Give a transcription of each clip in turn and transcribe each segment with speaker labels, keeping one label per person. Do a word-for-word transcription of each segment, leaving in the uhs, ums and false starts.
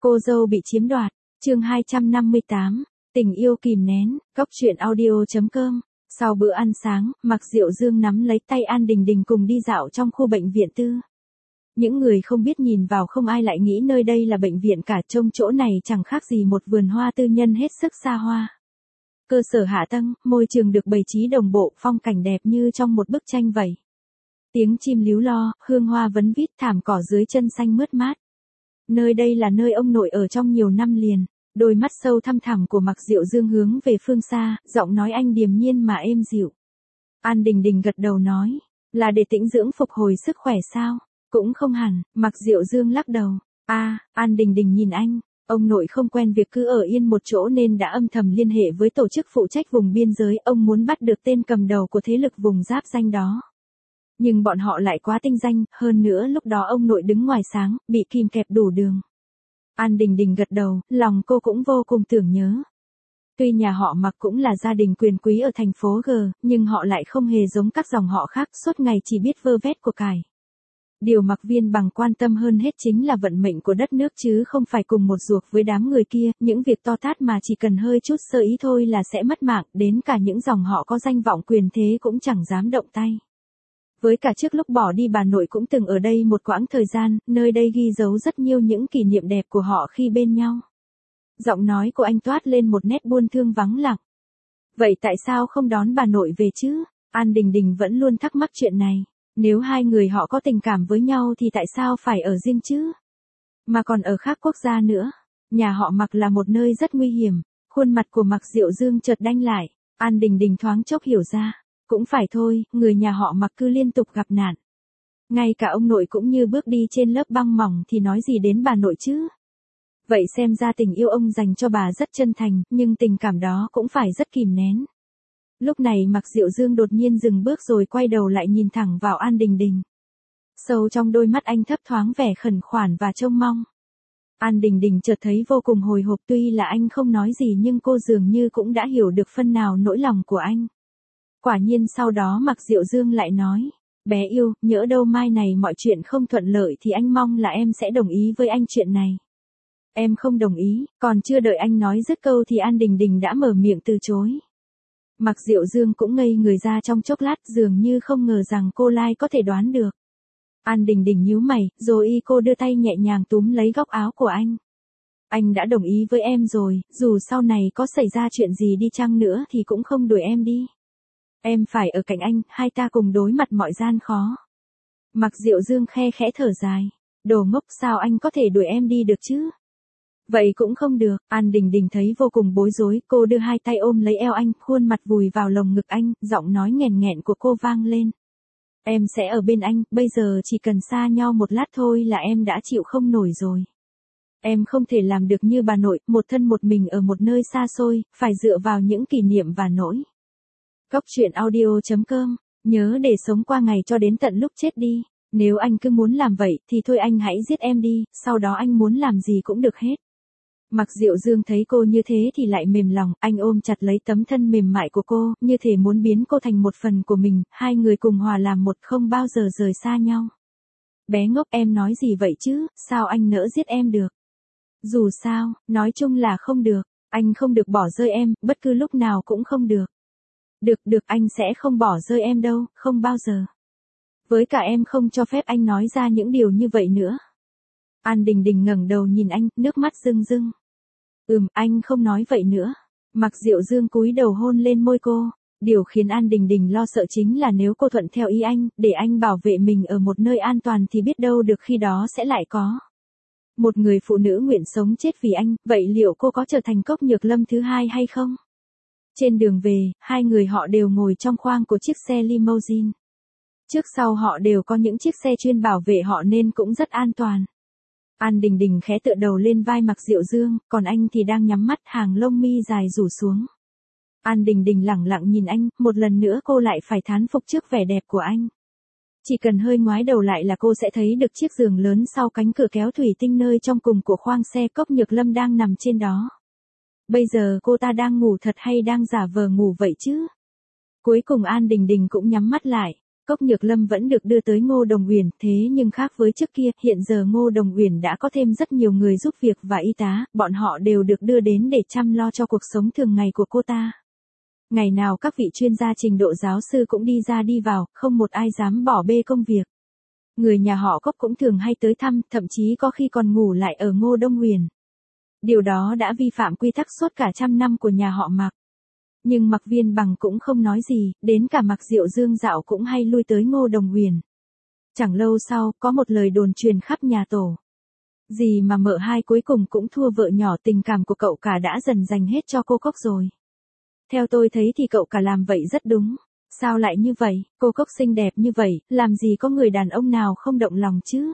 Speaker 1: Cô dâu bị chiếm đoạt, chương hai trăm năm mươi tám, tình yêu kìm nén, cốc truyện audio.com. Sau bữa ăn sáng, Mạc Diệu Dương nắm lấy tay An Đình Đình cùng đi dạo trong khu bệnh viện tư. Những người không biết nhìn vào không ai lại nghĩ nơi đây là bệnh viện cả, trông chỗ này chẳng khác gì một vườn hoa tư nhân hết sức xa hoa. Cơ sở hạ tầng, môi trường được bày trí đồng bộ, phong cảnh đẹp như trong một bức tranh vậy. Tiếng chim líu lo, hương hoa vấn vít, thảm cỏ dưới chân xanh mướt mát. Nơi đây là nơi ông nội ở trong nhiều năm liền. Đôi mắt sâu thăm thẳm của Mạc Diệu Dương hướng về phương xa, giọng nói anh điềm nhiên mà êm dịu. An Đình Đình gật đầu nói, là để tĩnh dưỡng phục hồi sức khỏe sao? Cũng không hẳn, Mạc Diệu Dương lắc đầu. A, à, An Đình Đình nhìn anh, ông nội không quen việc cứ ở yên một chỗ nên đã âm thầm liên hệ với tổ chức phụ trách vùng biên giới, ông muốn bắt được tên cầm đầu của thế lực vùng giáp danh đó. Nhưng bọn họ lại quá tinh danh, hơn nữa lúc đó ông nội đứng ngoài sáng, bị kìm kẹp đủ đường. An Đình Đình gật đầu, lòng cô cũng vô cùng tưởng nhớ. Tuy nhà họ Mạc cũng là gia đình quyền quý ở thành phố G, nhưng họ lại không hề giống các dòng họ khác, suốt ngày chỉ biết vơ vét của cải. Điều Mạc Viên Bằng quan tâm hơn hết chính là vận mệnh của đất nước chứ không phải cùng một ruột với đám người kia, những việc to tát mà chỉ cần hơi chút sơ ý thôi là sẽ mất mạng, đến cả những dòng họ có danh vọng quyền thế cũng chẳng dám động tay. Với cả trước lúc bỏ đi bà nội cũng từng ở đây một quãng thời gian, nơi đây ghi dấu rất nhiều những kỷ niệm đẹp của họ khi bên nhau. Giọng nói của anh toát lên một nét buồn thương vắng lặng. Vậy tại sao không đón bà nội về chứ? An Đình Đình vẫn luôn thắc mắc chuyện này. Nếu hai người họ có tình cảm với nhau thì tại sao phải ở riêng chứ? Mà còn ở khác quốc gia nữa. Nhà họ Mạc là một nơi rất nguy hiểm. Khuôn mặt của Mạc Diệu Dương chợt đanh lại. An Đình Đình thoáng chốc hiểu ra. Cũng phải thôi, người nhà họ Mạc cứ liên tục gặp nạn. Ngay cả ông nội cũng như bước đi trên lớp băng mỏng thì nói gì đến bà nội chứ? Vậy xem ra tình yêu ông dành cho bà rất chân thành, nhưng tình cảm đó cũng phải rất kìm nén. Lúc này Mạc Diệu Dương đột nhiên dừng bước rồi quay đầu lại nhìn thẳng vào An Đình Đình. Sâu trong đôi mắt anh thấp thoáng vẻ khẩn khoản và trông mong. An Đình Đình chợt thấy vô cùng hồi hộp, tuy là anh không nói gì nhưng cô dường như cũng đã hiểu được phân nào nỗi lòng của anh. Quả nhiên sau đó Mạc Diệu Dương lại nói, bé yêu, nhỡ đâu mai này mọi chuyện không thuận lợi thì anh mong là em sẽ đồng ý với anh chuyện này. Em không đồng ý, còn chưa đợi anh nói dứt câu thì An Đình Đình đã mở miệng từ chối. Mạc Diệu Dương cũng ngây người ra trong chốc lát, dường như không ngờ rằng cô Lai có thể đoán được. An Đình Đình nhíu mày, rồi y cô đưa tay nhẹ nhàng túm lấy góc áo của anh. Anh đã đồng ý với em rồi, dù sau này có xảy ra chuyện gì đi chăng nữa thì cũng không đuổi em đi. Em phải ở cạnh anh, hai ta cùng đối mặt mọi gian khó. Mạc Diệu Dương khe khẽ thở dài. Đồ ngốc, sao anh có thể đuổi em đi được chứ? Vậy cũng không được. An Đình Đình thấy vô cùng bối rối, cô đưa hai tay ôm lấy eo anh, khuôn mặt vùi vào lồng ngực anh, giọng nói nghẹn nghẹn của cô vang lên. Em sẽ ở bên anh, bây giờ chỉ cần xa nhau một lát thôi là em đã chịu không nổi rồi. Em không thể làm được như bà nội, một thân một mình ở một nơi xa xôi, phải dựa vào những kỷ niệm và nỗi. Cốc truyện audio.com, nhớ để sống qua ngày cho đến tận lúc chết đi. Nếu anh cứ muốn làm vậy thì thôi anh hãy giết em đi, sau đó anh muốn làm gì cũng được hết. Mạc Diệu Dương thấy cô như thế thì lại mềm lòng, anh ôm chặt lấy tấm thân mềm mại của cô, như thể muốn biến cô thành một phần của mình, hai người cùng hòa làm một, không bao giờ rời xa nhau. Bé ngốc, em nói gì vậy chứ, sao anh nỡ giết em được? Dù sao, nói chung là không được, anh không được bỏ rơi em, bất cứ lúc nào cũng không được. Được, được, anh sẽ không bỏ rơi em đâu, không bao giờ. Với cả em không cho phép anh nói ra những điều như vậy nữa. An Đình Đình ngẩng đầu nhìn anh, nước mắt rưng rưng. Ừm, anh không nói vậy nữa. Mạc Diệu Dương cúi đầu hôn lên môi cô. Điều khiến An Đình Đình lo sợ chính là nếu cô thuận theo ý anh, để anh bảo vệ mình ở một nơi an toàn thì biết đâu được khi đó sẽ lại có một người phụ nữ nguyện sống chết vì anh, vậy liệu cô có trở thành Cốc Nhược Lâm thứ hai hay không? Trên đường về, hai người họ đều ngồi trong khoang của chiếc xe limousine. Trước sau họ đều có những chiếc xe chuyên bảo vệ họ nên cũng rất an toàn. An Đình Đình khẽ tựa đầu lên vai Mạc Diệu Dương, còn anh thì đang nhắm mắt, hàng lông mi dài rủ xuống. An Đình Đình lẳng lặng nhìn anh, một lần nữa cô lại phải thán phục trước vẻ đẹp của anh. Chỉ cần hơi ngoái đầu lại là cô sẽ thấy được chiếc giường lớn sau cánh cửa kéo thủy tinh nơi trong cùng của khoang xe Cốc Nhược Lâm đang nằm trên đó. Bây giờ cô ta đang ngủ thật hay đang giả vờ ngủ vậy chứ? Cuối cùng An Đình Đình cũng nhắm mắt lại. Cốc Nhược Lâm vẫn được đưa tới Ngô Đồng Uyển, thế nhưng khác với trước kia, hiện giờ Ngô Đồng Uyển đã có thêm rất nhiều người giúp việc và y tá, bọn họ đều được đưa đến để chăm lo cho cuộc sống thường ngày của cô ta. Ngày nào các vị chuyên gia trình độ giáo sư cũng đi ra đi vào, không một ai dám bỏ bê công việc. Người nhà họ Cốc cũng thường hay tới thăm, thậm chí có khi còn ngủ lại ở Ngô Đông Uyển. Điều đó đã vi phạm quy tắc suốt cả trăm năm của nhà họ Mạc. Nhưng Mạc Viên Bằng cũng không nói gì, đến cả Mạc Diệu Dương dạo cũng hay lui tới Ngô Đồng Uyển. Chẳng lâu sau, có một lời đồn truyền khắp nhà tổ. Gì mà mợ hai cuối cùng cũng thua vợ nhỏ, tình cảm của cậu cả đã dần dành hết cho cô Cốc rồi. Theo tôi thấy thì cậu cả làm vậy rất đúng. Sao lại như vậy, cô Cốc xinh đẹp như vậy, làm gì có người đàn ông nào không động lòng chứ?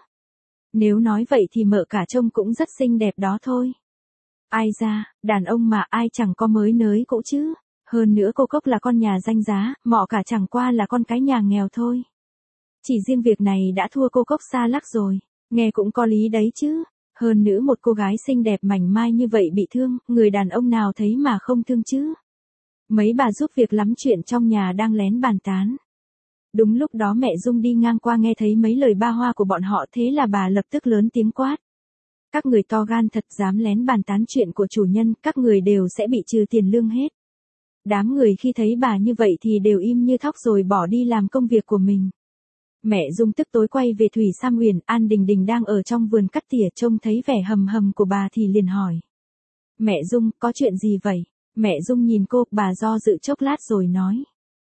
Speaker 1: Nếu nói vậy thì mợ cả trông cũng rất xinh đẹp đó thôi. Ai ra, đàn ông mà ai chẳng có mới nới cũ chứ. Hơn nữa cô Cốc là con nhà danh giá, mọ cả chẳng qua là con cái nhà nghèo thôi. Chỉ riêng việc này đã thua cô Cốc xa lắc rồi, nghe cũng có lý đấy chứ. Hơn nữa một cô gái xinh đẹp mảnh mai như vậy bị thương, người đàn ông nào thấy mà không thương chứ. Mấy bà giúp việc lắm chuyện trong nhà đang lén bàn tán. Đúng lúc đó mẹ Dung đi ngang qua nghe thấy mấy lời ba hoa của bọn họ, thế là bà lập tức lớn tiếng quát. Các người to gan thật, dám lén bàn tán chuyện của chủ nhân, các người đều sẽ bị trừ tiền lương hết. Đám người khi thấy bà như vậy thì đều im như thóc rồi bỏ đi làm công việc của mình. Mẹ Dung tức tối quay về Thủy Sam Uyển, An Đình Đình đang ở trong vườn cắt tỉa, trông thấy vẻ hầm hầm của bà thì liền hỏi. Mẹ Dung, có chuyện gì vậy? Mẹ Dung nhìn cô, bà do dự chốc lát rồi nói.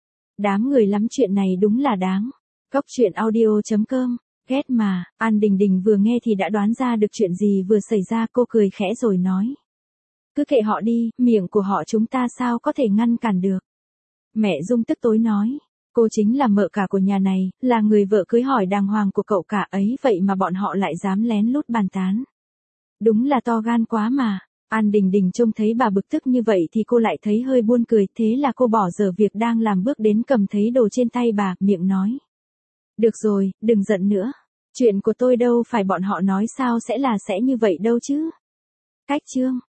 Speaker 1: Đám người lắm chuyện này đúng là đáng. Cốc truyện audio chấm com, ghét mà. An Đình Đình vừa nghe thì đã đoán ra được chuyện gì vừa xảy ra, cô cười khẽ rồi nói. Cứ kệ họ đi, miệng của họ chúng ta sao có thể ngăn cản được. Mẹ Dung tức tối nói. Cô chính là mợ cả của nhà này, là người vợ cưới hỏi đàng hoàng của cậu cả ấy, vậy mà bọn họ lại dám lén lút bàn tán. Đúng là to gan quá mà. An Đình Đình trông thấy bà bực tức như vậy thì cô lại thấy hơi buồn cười, thế là cô bỏ dở việc đang làm bước đến cầm thấy đồ trên tay bà, miệng nói. Được rồi, đừng giận nữa. Chuyện của tôi đâu phải bọn họ nói sao sẽ là sẽ như vậy đâu chứ. Cách chương.